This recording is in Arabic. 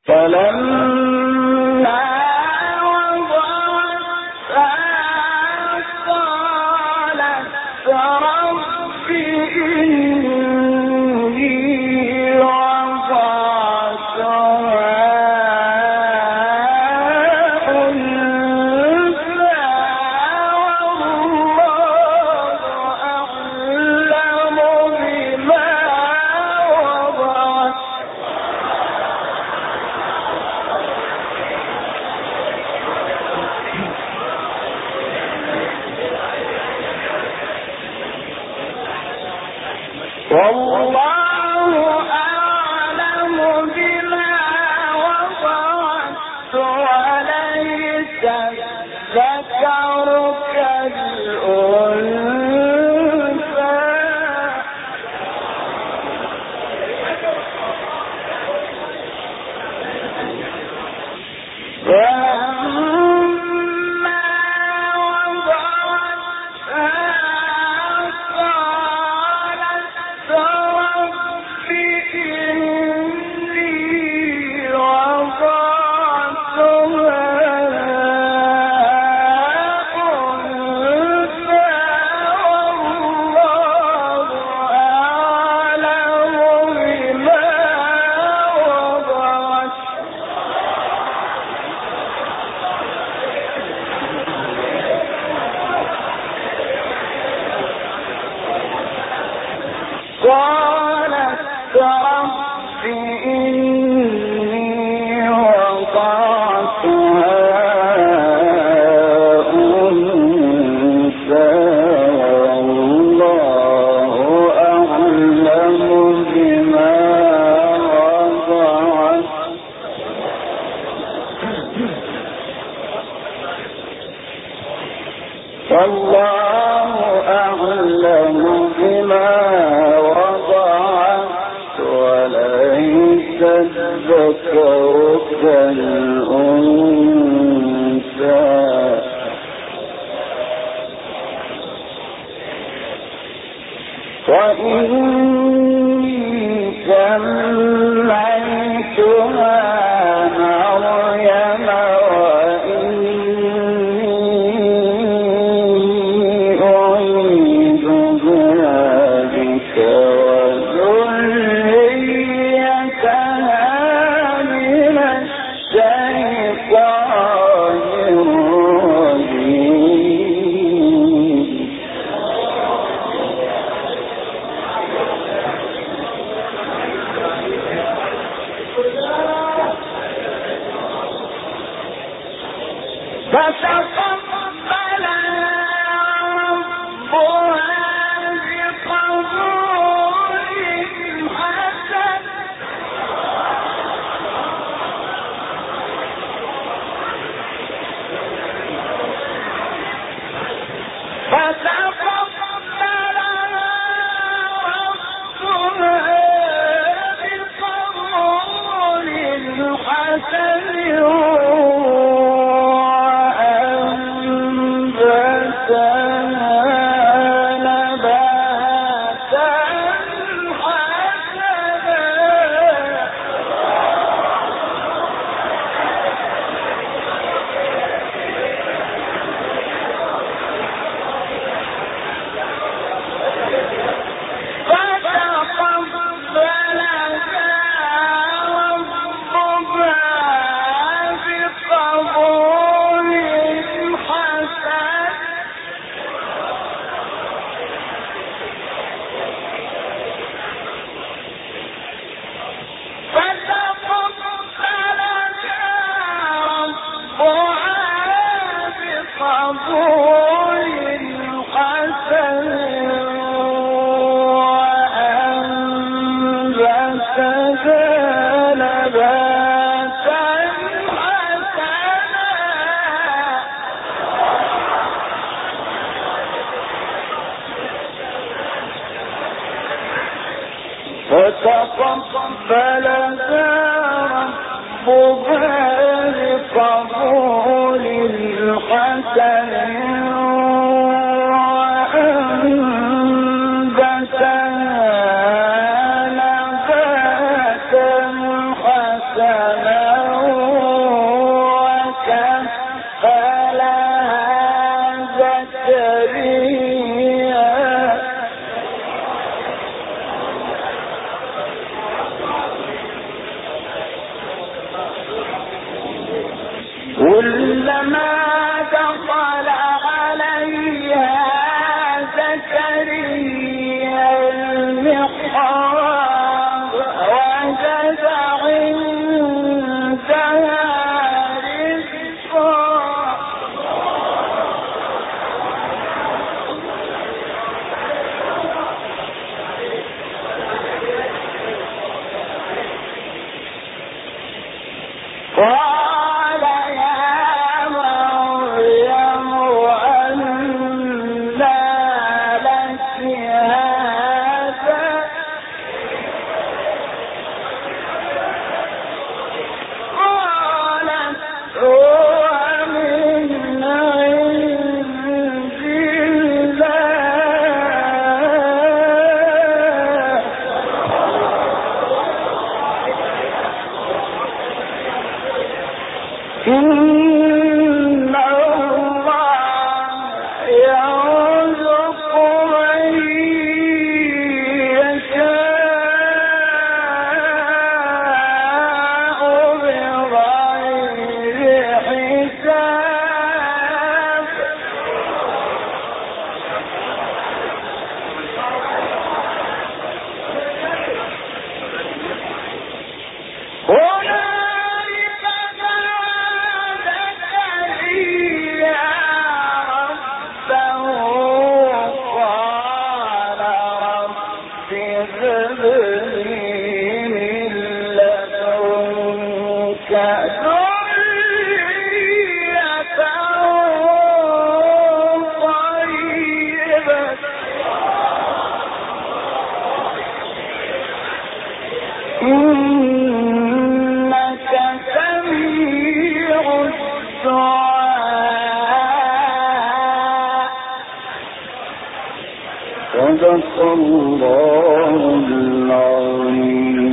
فلما وضعتها قالت رب إني وضعتها أنثى والله أعلم بما وضعت والله أعلم بما وضعت وليس الذكر كالأنثى فلما وضعتها قالت رب إني وضعتها أنثى والله أعلم بما وضعت قالت رب إني وضعتها أنثى والله أعلم بما وضعت والله أعلم بما وضعت وليس الذكر كالأنثى وإني سميتها مريم وإني أعيذها بك وذريتها من الشيطان الرجيم فتقبلها ربها بقبول حسن فتقبلها ربها بقبول حسن وأنبتها نباتا حسنا قال يا مريم أنى لك هذا قالت هو من عند الله إن الله يرزق من يشاء بغير حساب هنالك دعا زكريا ربه قال رب هب لي من لدنك ذرية طيبة إنك سميع الدعاء صدق الله العظيم.